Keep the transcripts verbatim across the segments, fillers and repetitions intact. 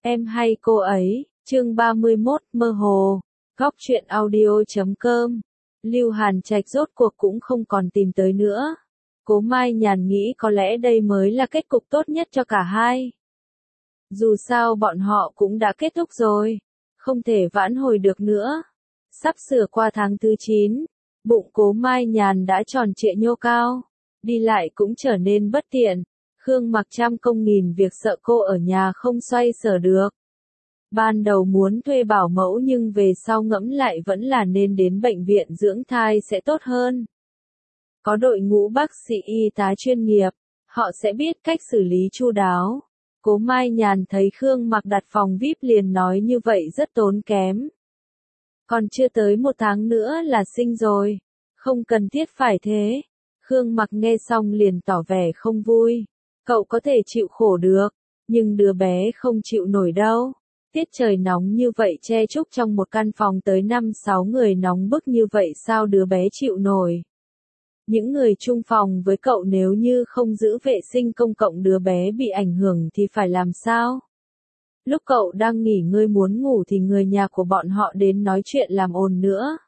Em hay cô ấy, chương ba mươi mốt, mơ hồ, góc truyện audio chấm com. Lưu Hàn Trạch rốt cuộc cũng không còn tìm tới nữa. Cố Mai Nhàn nghĩ có lẽ đây mới là kết cục tốt nhất cho cả hai. Dù sao bọn họ cũng đã kết thúc rồi, không thể vãn hồi được nữa. Sắp sửa qua tháng thứ chín, bụng Cố Mai Nhàn đã tròn trịa nhô cao, đi lại cũng trở nên bất tiện. Khương Mặc trăm công nghìn việc sợ cô ở nhà không xoay sở được. Ban đầu muốn thuê bảo mẫu nhưng về sau ngẫm lại vẫn là nên đến bệnh viện dưỡng thai sẽ tốt hơn. Có đội ngũ bác sĩ y tá chuyên nghiệp, họ sẽ biết cách xử lý chu đáo. Cố Mai Nhàn thấy Khương Mặc đặt phòng vi ai pi liền nói như vậy rất tốn kém. Còn chưa tới một tháng nữa là sinh rồi, không cần thiết phải thế. Khương Mặc nghe xong liền tỏ vẻ không vui. Cậu có thể chịu khổ được, nhưng đứa bé không chịu nổi đâu. Tiết trời nóng như vậy che chúc trong một căn phòng tới năm sáu người nóng bức như vậy sao đứa bé chịu nổi. Những người chung phòng với cậu nếu như không giữ vệ sinh công cộng đứa bé bị ảnh hưởng thì phải làm sao? Lúc cậu đang nghỉ ngơi muốn ngủ thì người nhà của bọn họ đến nói chuyện làm ồn nữa.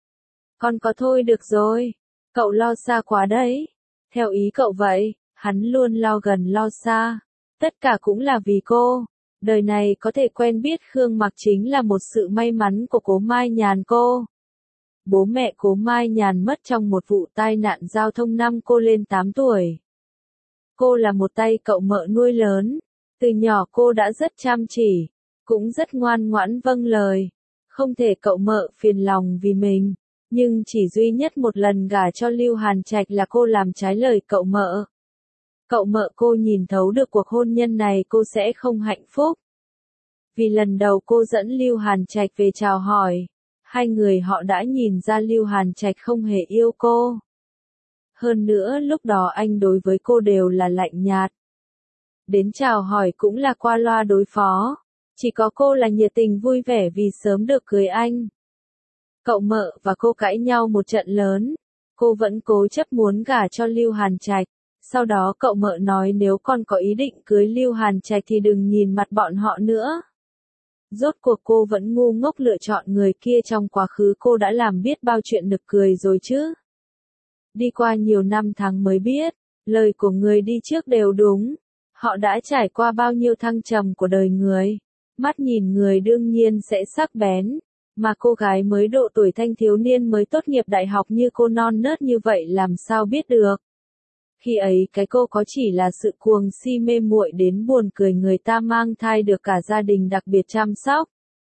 Con có thôi được rồi, cậu lo xa quá đấy. Theo ý cậu vậy, hắn luôn lo gần lo xa. Tất cả cũng là vì cô. Đời này có thể quen biết Khương Mặc chính là một sự may mắn của Cố Mai Nhàn cô. Bố mẹ Cố Mai Nhàn mất trong một vụ tai nạn giao thông năm cô lên tám tuổi. Cô là một tay cậu mợ nuôi lớn. Từ nhỏ cô đã rất chăm chỉ, cũng rất ngoan ngoãn vâng lời. Không thể cậu mợ phiền lòng vì mình, nhưng chỉ duy nhất một lần gả cho Lưu Hàn Trạch là cô làm trái lời cậu mợ. Cậu mợ cô nhìn thấu được cuộc hôn nhân này cô sẽ không hạnh phúc. Vì lần đầu cô dẫn Lưu Hàn Trạch về chào hỏi, hai người họ đã nhìn ra Lưu Hàn Trạch không hề yêu cô. Hơn nữa lúc đó anh đối với cô đều là lạnh nhạt. Đến chào hỏi cũng là qua loa đối phó, chỉ có cô là nhiệt tình vui vẻ vì sớm được cưới anh. Cậu mợ và cô cãi nhau một trận lớn, cô vẫn cố chấp muốn gả cho Lưu Hàn Trạch. Sau đó cậu mợ nói nếu con có ý định cưới Lưu Hàn Trạch thì đừng nhìn mặt bọn họ nữa. Rốt cuộc cô vẫn ngu ngốc lựa chọn người kia trong quá khứ cô đã làm biết bao chuyện nực cười rồi chứ. Đi qua nhiều năm tháng mới biết, lời của người đi trước đều đúng. Họ đã trải qua bao nhiêu thăng trầm của đời người. Mắt nhìn người đương nhiên sẽ sắc bén. Mà cô gái mới độ tuổi thanh thiếu niên mới tốt nghiệp đại học như cô non nớt như vậy làm sao biết được. Khi ấy cái cô có chỉ là sự cuồng si mê muội đến buồn cười người ta mang thai được cả gia đình đặc biệt chăm sóc.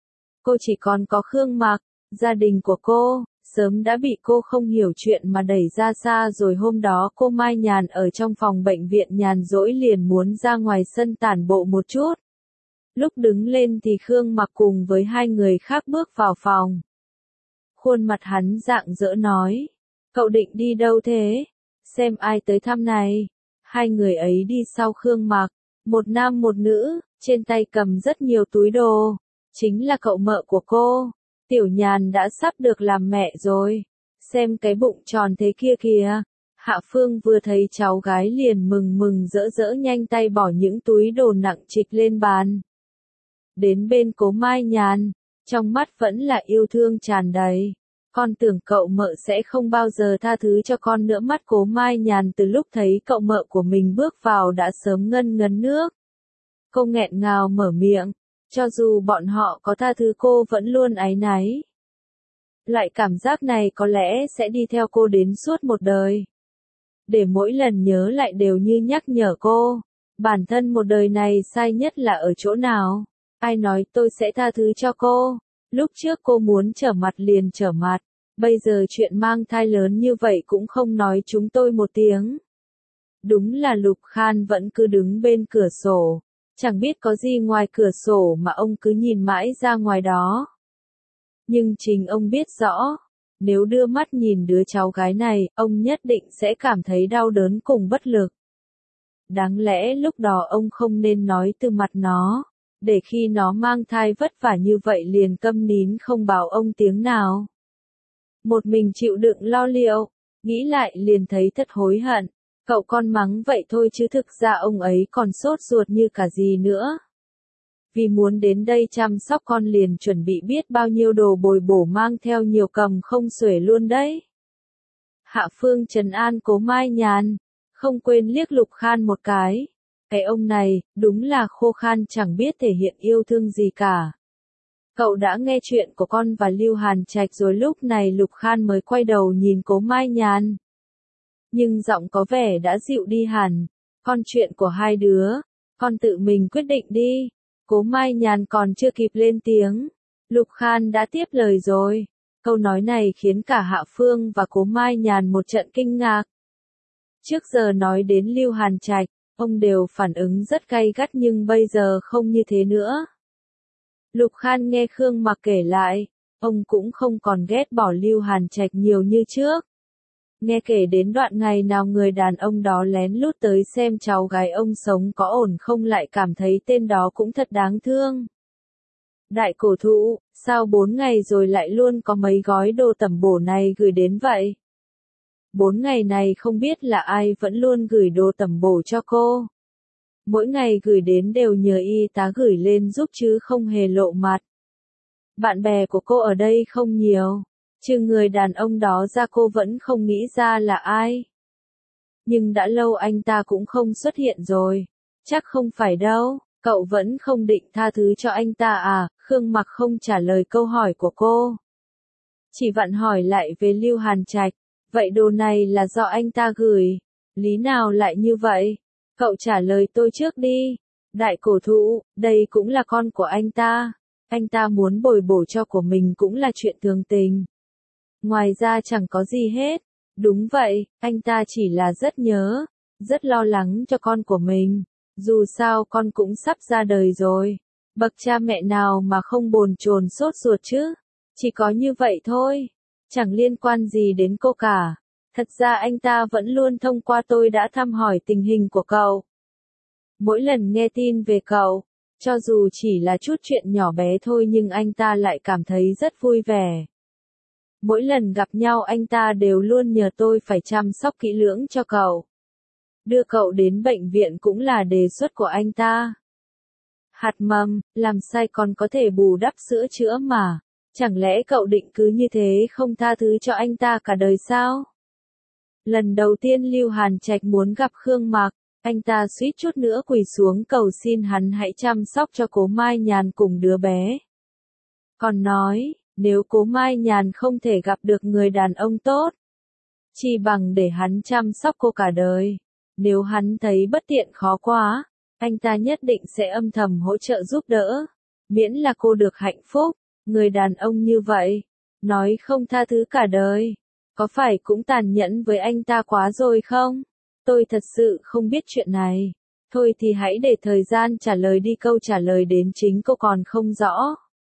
Cô chỉ còn có Khương Mặc, gia đình của cô, sớm đã bị cô không hiểu chuyện mà đẩy ra xa rồi hôm đó cô Mai Nhàn ở trong phòng bệnh viện nhàn rỗi liền muốn ra ngoài sân tản bộ một chút. Lúc đứng lên thì Khương Mặc cùng với hai người khác bước vào phòng. Khuôn mặt hắn rạng rỡ nói, cậu định đi đâu thế? Xem ai tới thăm này. Hai người ấy đi sau Khương Mặc, một nam một nữ, trên tay cầm rất nhiều túi đồ. Chính là cậu mợ của cô. Tiểu Nhàn đã sắp được làm mẹ rồi. Xem cái bụng tròn thế kia kìa. Hạ Phương vừa thấy cháu gái liền mừng mừng rỡ rỡ nhanh tay bỏ những túi đồ nặng trịch lên bàn. Đến bên Cố Mai Nhàn, trong mắt vẫn là yêu thương tràn đầy. Con tưởng cậu mợ sẽ không bao giờ tha thứ cho con nữa. Mắt Cố Mai Nhàn từ lúc thấy cậu mợ của mình bước vào đã sớm ngân ngấn nước. Cô nghẹn ngào mở miệng, cho dù bọn họ có tha thứ cô vẫn luôn áy náy. Loại cảm giác này có lẽ sẽ đi theo cô đến suốt một đời. Để mỗi lần nhớ lại đều như nhắc nhở cô, bản thân một đời này sai nhất là ở chỗ nào. Ai nói tôi sẽ tha thứ cho cô. Lúc trước cô muốn trở mặt liền trở mặt, bây giờ chuyện mang thai lớn như vậy cũng không nói chúng tôi một tiếng. Đúng là Lục Khan vẫn cứ đứng bên cửa sổ, chẳng biết có gì ngoài cửa sổ mà ông cứ nhìn mãi ra ngoài đó. Nhưng chính ông biết rõ, nếu đưa mắt nhìn đứa cháu gái này, ông nhất định sẽ cảm thấy đau đớn cùng bất lực. Đáng lẽ lúc đó ông không nên nói từ mặt nó. Để khi nó mang thai vất vả như vậy liền câm nín không bảo ông tiếng nào. Một mình chịu đựng lo liệu, nghĩ lại liền thấy thật hối hận. Cậu con mắng vậy thôi chứ thực ra ông ấy còn sốt ruột như cả gì nữa. vì muốn đến đây chăm sóc con liền chuẩn bị biết bao nhiêu đồ bồi bổ mang theo nhiều cầm không xuể luôn đấy. Hạ Phương trấn an Cố Mai Nhàn, không quên liếc Lục Khan một cái. Cái ông này, đúng là khô khan chẳng biết thể hiện yêu thương gì cả. Cậu đã nghe chuyện của con và Lưu Hàn Trạch rồi. Lúc này Lục Khan mới quay đầu nhìn Cố Mai Nhàn. Nhưng giọng có vẻ đã dịu đi hẳn. Con chuyện của hai đứa, con tự mình quyết định đi. Cố Mai Nhàn còn chưa kịp lên tiếng, Lục Khan đã tiếp lời rồi. Câu nói này khiến cả Hạ Phương và Cố Mai Nhàn một trận kinh ngạc. Trước giờ nói đến Lưu Hàn Trạch, ông đều phản ứng rất gay gắt nhưng bây giờ không như thế nữa. Lục Khan nghe Khương Mặc kể lại, ông cũng không còn ghét bỏ Lưu Hàn Trạch nhiều như trước. Nghe kể đến đoạn ngày nào người đàn ông đó lén lút tới xem cháu gái ông sống có ổn không lại cảm thấy tên đó cũng thật đáng thương. Đại cổ thụ, sao bốn ngày rồi lại luôn có mấy gói đồ tẩm bổ này gửi đến vậy? Bốn ngày này không biết là ai vẫn luôn gửi đồ tẩm bổ cho cô. Mỗi ngày gửi đến đều nhờ y tá gửi lên giúp chứ không hề lộ mặt. Bạn bè của cô ở đây không nhiều. Trừ người đàn ông đó ra cô vẫn không nghĩ ra là ai. Nhưng đã lâu anh ta cũng không xuất hiện rồi. Chắc không phải đâu, cậu vẫn không định tha thứ cho anh ta à? Khương Mặc không trả lời câu hỏi của cô. Chỉ vặn hỏi lại về Lưu Hàn Trạch. Vậy đồ này là do anh ta gửi. Lý nào lại như vậy? Cậu trả lời tôi trước đi. Đại cổ thụ, đây cũng là con của anh ta. Anh ta muốn bồi bổ cho của mình cũng là chuyện thường tình. Ngoài ra chẳng có gì hết. Đúng vậy, anh ta chỉ là rất nhớ, rất lo lắng cho con của mình. Dù sao con cũng sắp ra đời rồi. Bậc cha mẹ nào mà không bồn chồn sốt ruột chứ? Chỉ có như vậy thôi. Chẳng liên quan gì đến cô cả. Thật ra anh ta vẫn luôn thông qua tôi đã thăm hỏi tình hình của cậu. Mỗi lần nghe tin về cậu, cho dù chỉ là chút chuyện nhỏ bé thôi nhưng anh ta lại cảm thấy rất vui vẻ. Mỗi lần gặp nhau anh ta đều luôn nhờ tôi phải chăm sóc kỹ lưỡng cho cậu. Đưa cậu đến bệnh viện cũng là đề xuất của anh ta. Hạt mầm, làm sai còn có thể bù đắp sữa chữa mà. Chẳng lẽ cậu định cứ như thế không tha thứ cho anh ta cả đời sao? Lần đầu tiên Lưu Hàn Trạch muốn gặp Khương Mặc, anh ta suýt chút nữa quỳ xuống cầu xin hắn hãy chăm sóc cho Cố Mai Nhàn cùng đứa bé. Còn nói, nếu Cố Mai Nhàn không thể gặp được người đàn ông tốt, chỉ bằng để hắn chăm sóc cô cả đời. Nếu hắn thấy bất tiện khó quá, anh ta nhất định sẽ âm thầm hỗ trợ giúp đỡ. Miễn là cô được hạnh phúc, người đàn ông như vậy, nói không tha thứ cả đời, có phải cũng tàn nhẫn với anh ta quá rồi không? Tôi thật sự không biết chuyện này. Thôi thì hãy để thời gian trả lời đi, câu trả lời đến chính cô còn không rõ.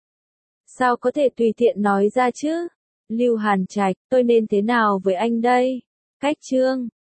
Sao có thể tùy tiện nói ra chứ? Lưu Hàn Trạch, tôi nên thế nào với anh đây? Cách chương